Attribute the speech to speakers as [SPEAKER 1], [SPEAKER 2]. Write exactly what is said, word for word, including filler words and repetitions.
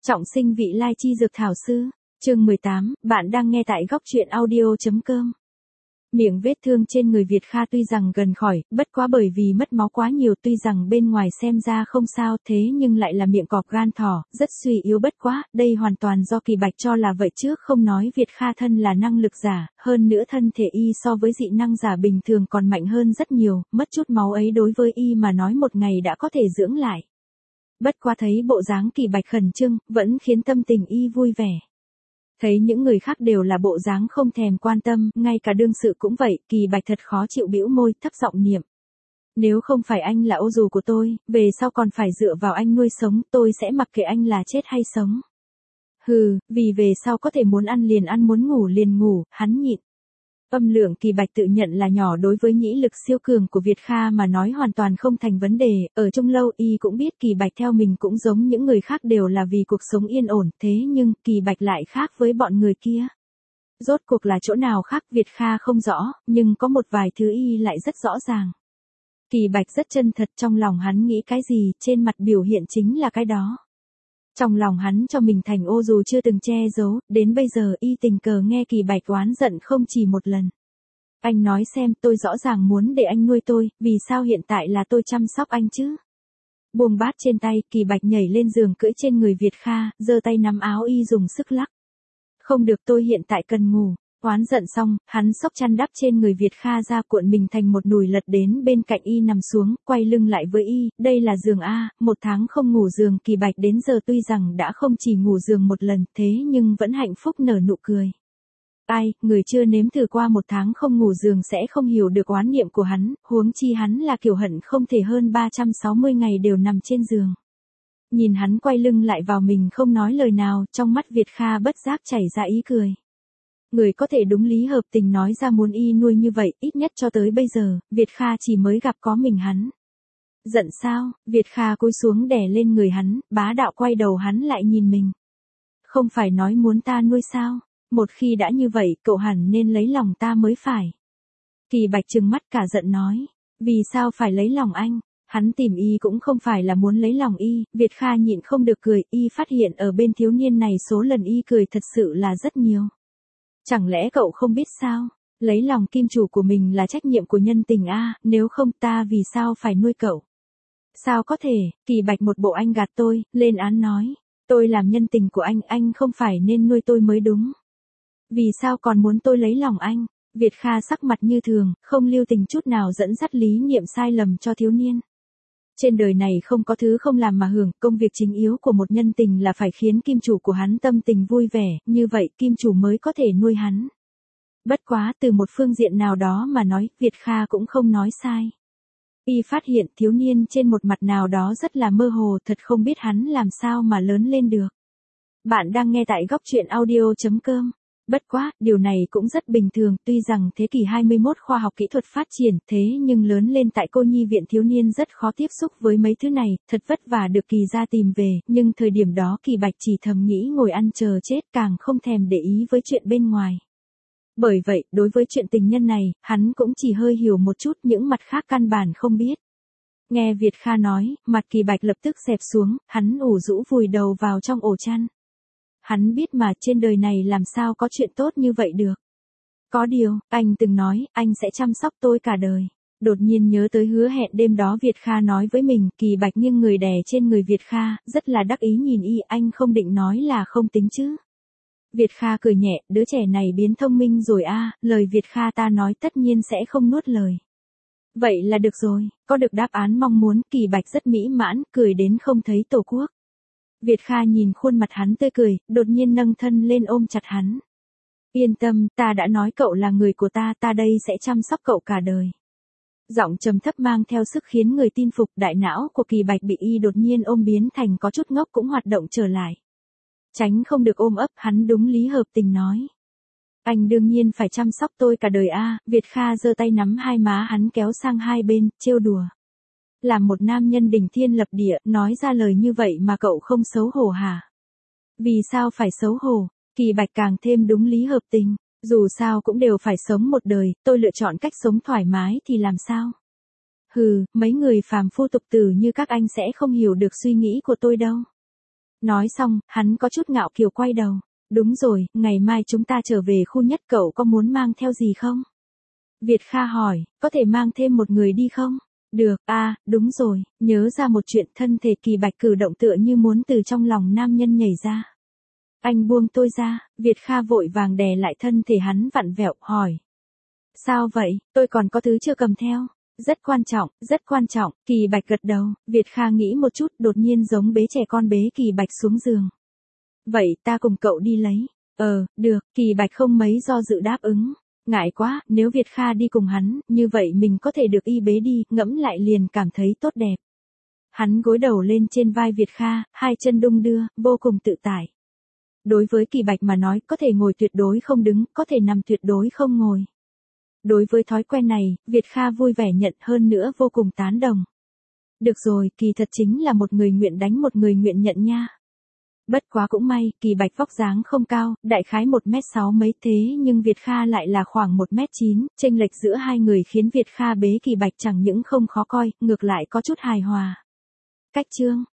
[SPEAKER 1] Trọng sinh vị lai chi dược thảo sư, chương mười tám, bạn đang nghe tại góc truyện audio.com. Miệng vết thương trên người Việt Kha tuy rằng gần khỏi, bất quá bởi vì mất máu quá nhiều, tuy rằng bên ngoài xem ra không sao, thế nhưng lại là miệng cọp gan thỏ, rất suy yếu, bất quá, đây hoàn toàn do Kỳ Bạch cho là vậy, trước không nói Việt Kha thân là năng lực giả, hơn nữa thân thể y so với dị năng giả bình thường còn mạnh hơn rất nhiều, mất chút máu ấy đối với y mà nói một ngày đã có thể dưỡng lại. Bất quá thấy bộ dáng Kỳ Bạch khẩn trương, vẫn khiến tâm tình y vui vẻ. Thấy những người khác đều là bộ dáng không thèm quan tâm, ngay cả đương sự cũng vậy, Kỳ Bạch thật khó chịu, bĩu môi, thấp giọng niệm. Nếu không phải anh là ô dù của tôi, về sau còn phải dựa vào anh nuôi sống, tôi sẽ mặc kệ anh là chết hay sống. Hừ, vì về sau có thể muốn ăn liền ăn, muốn ngủ liền ngủ, hắn nhịn. Âm lượng Kỳ Bạch tự nhận là nhỏ, đối với nhĩ lực siêu cường của Việt Kha mà nói hoàn toàn không thành vấn đề, ở chung lâu y cũng biết Kỳ Bạch theo mình cũng giống những người khác đều là vì cuộc sống yên ổn, thế nhưng Kỳ Bạch lại khác với bọn người kia. Rốt cuộc là chỗ nào khác Việt Kha không rõ, nhưng có một vài thứ y lại rất rõ ràng. Kỳ Bạch rất chân thật, trong lòng hắn nghĩ cái gì, trên mặt biểu hiện chính là cái đó. Trong lòng hắn cho mình thành ô dù chưa từng che giấu, đến bây giờ y tình cờ nghe Kỳ Bạch oán giận không chỉ một lần. Anh nói xem, tôi rõ ràng muốn để anh nuôi tôi, vì sao hiện tại là tôi chăm sóc anh chứ? Buông bát trên tay, Kỳ Bạch nhảy lên giường cưỡi trên người Việt Kha, giơ tay nắm áo y dùng sức lắc. Không được, tôi hiện tại cần ngủ. Oán giận xong, hắn xốc chăn đắp trên người Việt Kha ra, cuộn mình thành một nùi lật đến bên cạnh y nằm xuống, quay lưng lại với y, đây là giường A, một tháng không ngủ giường. Kỳ Bạch đến giờ tuy rằng đã không chỉ ngủ giường một lần, thế nhưng vẫn hạnh phúc nở nụ cười. Ai, người chưa nếm thử qua một tháng không ngủ giường sẽ không hiểu được oán niệm của hắn, huống chi hắn là kiểu hận không thể hơn ba trăm sáu mươi ngày đều nằm trên giường. Nhìn hắn quay lưng lại vào mình không nói lời nào, trong mắt Việt Kha bất giác chảy ra ý cười. Người có thể đúng lý hợp tình nói ra muốn y nuôi như vậy, ít nhất cho tới bây giờ, Việt Kha chỉ mới gặp có mình hắn. Giận sao? Việt Kha cúi xuống đè lên người hắn, bá đạo quay đầu hắn lại nhìn mình. Không phải nói muốn ta nuôi sao? Một khi đã như vậy, cậu hẳn nên lấy lòng ta mới phải. Kỳ Bạch trừng mắt cả giận nói. Vì sao phải lấy lòng anh? Hắn tìm y cũng không phải là muốn lấy lòng y, Việt Kha nhịn không được cười, y phát hiện ở bên thiếu niên này số lần y cười thật sự là rất nhiều. Chẳng lẽ cậu không biết sao? Lấy lòng kim chủ của mình là trách nhiệm của nhân tình a, nếu không ta vì sao phải nuôi cậu? Sao có thể? Kỳ Bạch một bộ anh gạt tôi, lên án nói. Tôi làm nhân tình của anh, anh không phải nên nuôi tôi mới đúng. Vì sao còn muốn tôi lấy lòng anh? Việt Kha sắc mặt như thường, không lưu tình chút nào dẫn dắt lý niệm sai lầm cho thiếu niên. Trên đời này không có thứ không làm mà hưởng, công việc chính yếu của một nhân tình là phải khiến kim chủ của hắn tâm tình vui vẻ, như vậy kim chủ mới có thể nuôi hắn. Bất quá từ một phương diện nào đó mà nói, Việt Kha cũng không nói sai. Y phát hiện thiếu niên trên một mặt nào đó rất là mơ hồ, thật không biết hắn làm sao mà lớn lên được. Bạn đang nghe tại góc truyện audio.com. Bất quá, điều này cũng rất bình thường, tuy rằng thế kỷ hai mươi mốt khoa học kỹ thuật phát triển, thế nhưng lớn lên tại cô nhi viện thiếu niên rất khó tiếp xúc với mấy thứ này, thật vất vả được Kỳ ra tìm về, nhưng thời điểm đó Kỳ Bạch chỉ thầm nghĩ ngồi ăn chờ chết, càng không thèm để ý với chuyện bên ngoài. Bởi vậy, đối với chuyện tình nhân này, hắn cũng chỉ hơi hiểu một chút, những mặt khác căn bản không biết. Nghe Việt Kha nói, mặt Kỳ Bạch lập tức xẹp xuống, hắn ủ rũ vùi đầu vào trong ổ chăn. Hắn biết mà trên đời này làm sao có chuyện tốt như vậy được. Có điều, anh từng nói, anh sẽ chăm sóc tôi cả đời. Đột nhiên nhớ tới hứa hẹn đêm đó Việt Kha nói với mình, Kỳ Bạch nghiêng người đè trên người Việt Kha, rất là đắc ý nhìn y, anh không định nói là không tính chứ. Việt Kha cười nhẹ, đứa trẻ này biến thông minh rồi a, lời Việt Kha ta nói tất nhiên sẽ không nuốt lời. Vậy là được rồi, có được đáp án mong muốn, Kỳ Bạch rất mỹ mãn, cười đến không thấy tổ quốc. Việt Kha nhìn khuôn mặt hắn tươi cười, đột nhiên nâng thân lên ôm chặt hắn. Yên tâm, ta đã nói cậu là người của ta, ta đây sẽ chăm sóc cậu cả đời. Giọng trầm thấp mang theo sức khiến người tin phục, đại não của Kỳ Bạch bị y đột nhiên ôm biến thành có chút ngốc cũng hoạt động trở lại. Tránh không được ôm ấp, hắn đúng lý hợp tình nói. Anh đương nhiên phải chăm sóc tôi cả đời a, Việt Kha giơ tay nắm hai má hắn kéo sang hai bên, trêu đùa. Làm một nam nhân đỉnh thiên lập địa, nói ra lời như vậy mà cậu không xấu hổ hả? Vì sao phải xấu hổ? Kỳ Bạch càng thêm đúng lý hợp tình. Dù sao cũng đều phải sống một đời, tôi lựa chọn cách sống thoải mái thì làm sao? Hừ, mấy người phàm phu tục tử như các anh sẽ không hiểu được suy nghĩ của tôi đâu. Nói xong, hắn có chút ngạo kiều quay đầu. Đúng rồi, ngày mai chúng ta trở về khu nhất, cậu có muốn mang theo gì không? Việt Kha hỏi, có thể mang thêm một người đi không? Được, à, đúng rồi, nhớ ra một chuyện, thân thể Kỳ Bạch cử động tựa như muốn từ trong lòng nam nhân nhảy ra. Anh buông tôi ra, Việt Kha vội vàng đè lại thân thể hắn vặn vẹo, hỏi. Sao vậy, tôi còn có thứ chưa cầm theo. Rất quan trọng, rất quan trọng, Kỳ Bạch gật đầu, Việt Kha nghĩ một chút, đột nhiên giống bế trẻ con bế Kỳ Bạch xuống giường. Vậy ta cùng cậu đi lấy. Ờ, được, Kỳ Bạch không mấy do dự đáp ứng. Ngại quá, nếu Việt Kha đi cùng hắn, như vậy mình có thể được y bế đi, ngẫm lại liền cảm thấy tốt đẹp. Hắn gối đầu lên trên vai Việt Kha, hai chân đung đưa, vô cùng tự tại. Đối với Kỳ Bạch mà nói, có thể ngồi tuyệt đối không đứng, có thể nằm tuyệt đối không ngồi. Đối với thói quen này, Việt Kha vui vẻ nhận, hơn nữa vô cùng tán đồng. Được rồi, kỳ thật chính là một người nguyện đánh một người nguyện nhận nha. Bất quá cũng may, Kỳ Bạch vóc dáng không cao, đại khái một mét sáu mấy, thế nhưng Việt Kha lại là khoảng một mét chín, chênh lệch giữa hai người khiến Việt Kha bế Kỳ Bạch chẳng những không khó coi, ngược lại có chút hài hòa. Cách chương